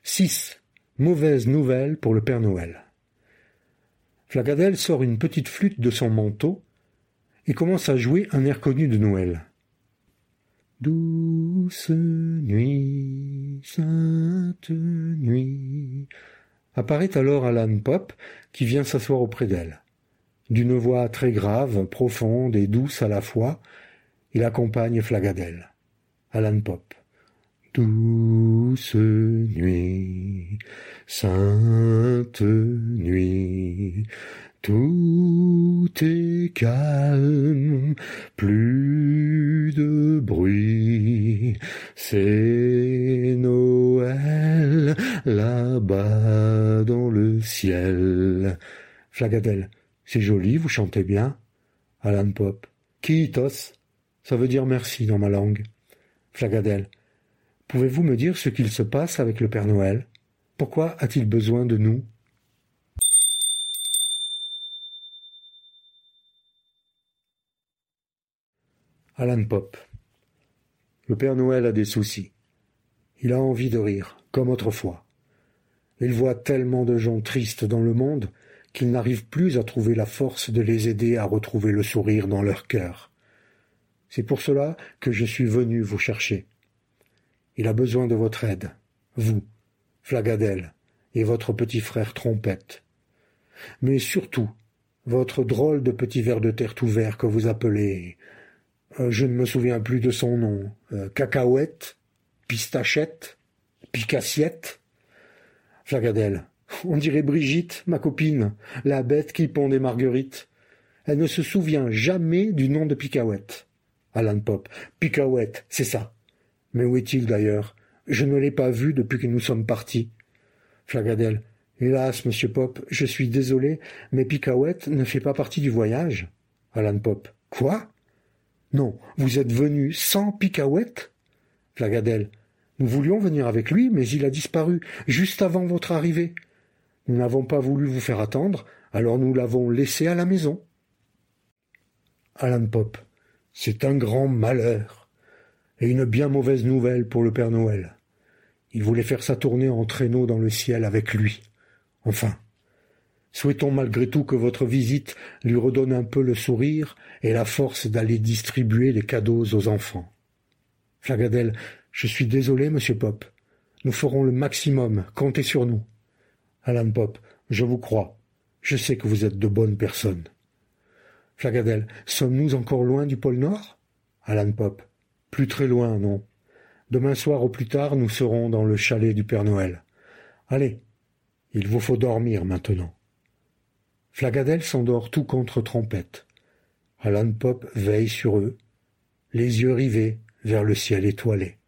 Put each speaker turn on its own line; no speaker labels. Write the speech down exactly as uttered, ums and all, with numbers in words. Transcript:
six. Mauvaise nouvelle pour le Père Noël. Flagadel sort une petite flûte de son manteau et commence à jouer un air connu de Noël. Douce nuit, sainte nuit. Apparaît alors Alan Pope qui vient s'asseoir auprès d'elle. D'une voix très grave, profonde et douce à la fois, il accompagne Flagadel. Alan Pope. Douce nuit, sainte nuit, tout est calme, plus de bruit, c'est Noël là-bas dans le ciel. Flagadel. C'est joli, vous chantez bien. Alan Pope. Kiitos. Ça veut dire merci dans ma langue. Flagadel. Pouvez-vous me dire ce qu'il se passe avec le Père Noël? Pourquoi a-t-il besoin de nous? Alan Pope. Le Père Noël a des soucis. Il a envie de rire, comme autrefois. Il voit tellement de gens tristes dans le monde qu'il n'arrive plus à trouver la force de les aider à retrouver le sourire dans leur cœur. C'est pour cela que je suis venu vous chercher. Il a besoin de votre aide, vous, Flagadel, et votre petit frère Trompette. Mais surtout, votre drôle de petit ver de terre tout vert que vous appelez, euh, je ne me souviens plus de son nom, euh, cacahuète, pistachette, picassiette. Flagadel. On dirait Brigitte, ma copine, la bête qui pond des marguerites. Elle ne se souvient jamais du nom de Picaouette. Alan Pope. Picaouette, c'est ça. Mais où est-il d'ailleurs? Je ne l'ai pas vu depuis que nous sommes partis. Flagadel. Hélas, monsieur Pope, je suis désolé, mais Picaouette ne fait pas partie du voyage. Alan Pope. Quoi? Non, vous êtes venu sans Picaouette? Flagadel. Nous voulions venir avec lui, mais il a disparu, juste avant votre arrivée. Nous n'avons pas voulu vous faire attendre, alors nous l'avons laissé à la maison. Alan Pope. C'est un grand malheur, et une bien mauvaise nouvelle pour le Père Noël. Il voulait faire sa tournée en traîneau dans le ciel avec lui. Enfin, souhaitons malgré tout que votre visite lui redonne un peu le sourire et la force d'aller distribuer les cadeaux aux enfants. Flagadel. Je suis désolé, monsieur Pope. Nous ferons le maximum, comptez sur nous. Alan Pope. Je vous crois. Je sais que vous êtes de bonnes personnes. Flagadel. Sommes-nous encore loin du pôle Nord? Alan Pope. Plus très loin, non. Demain soir au plus tard, nous serons dans le chalet du Père Noël. Allez, il vous faut dormir maintenant. Flagadel s'endort tout contre Trompette. Alan Pope veille sur eux, les yeux rivés vers le ciel étoilé.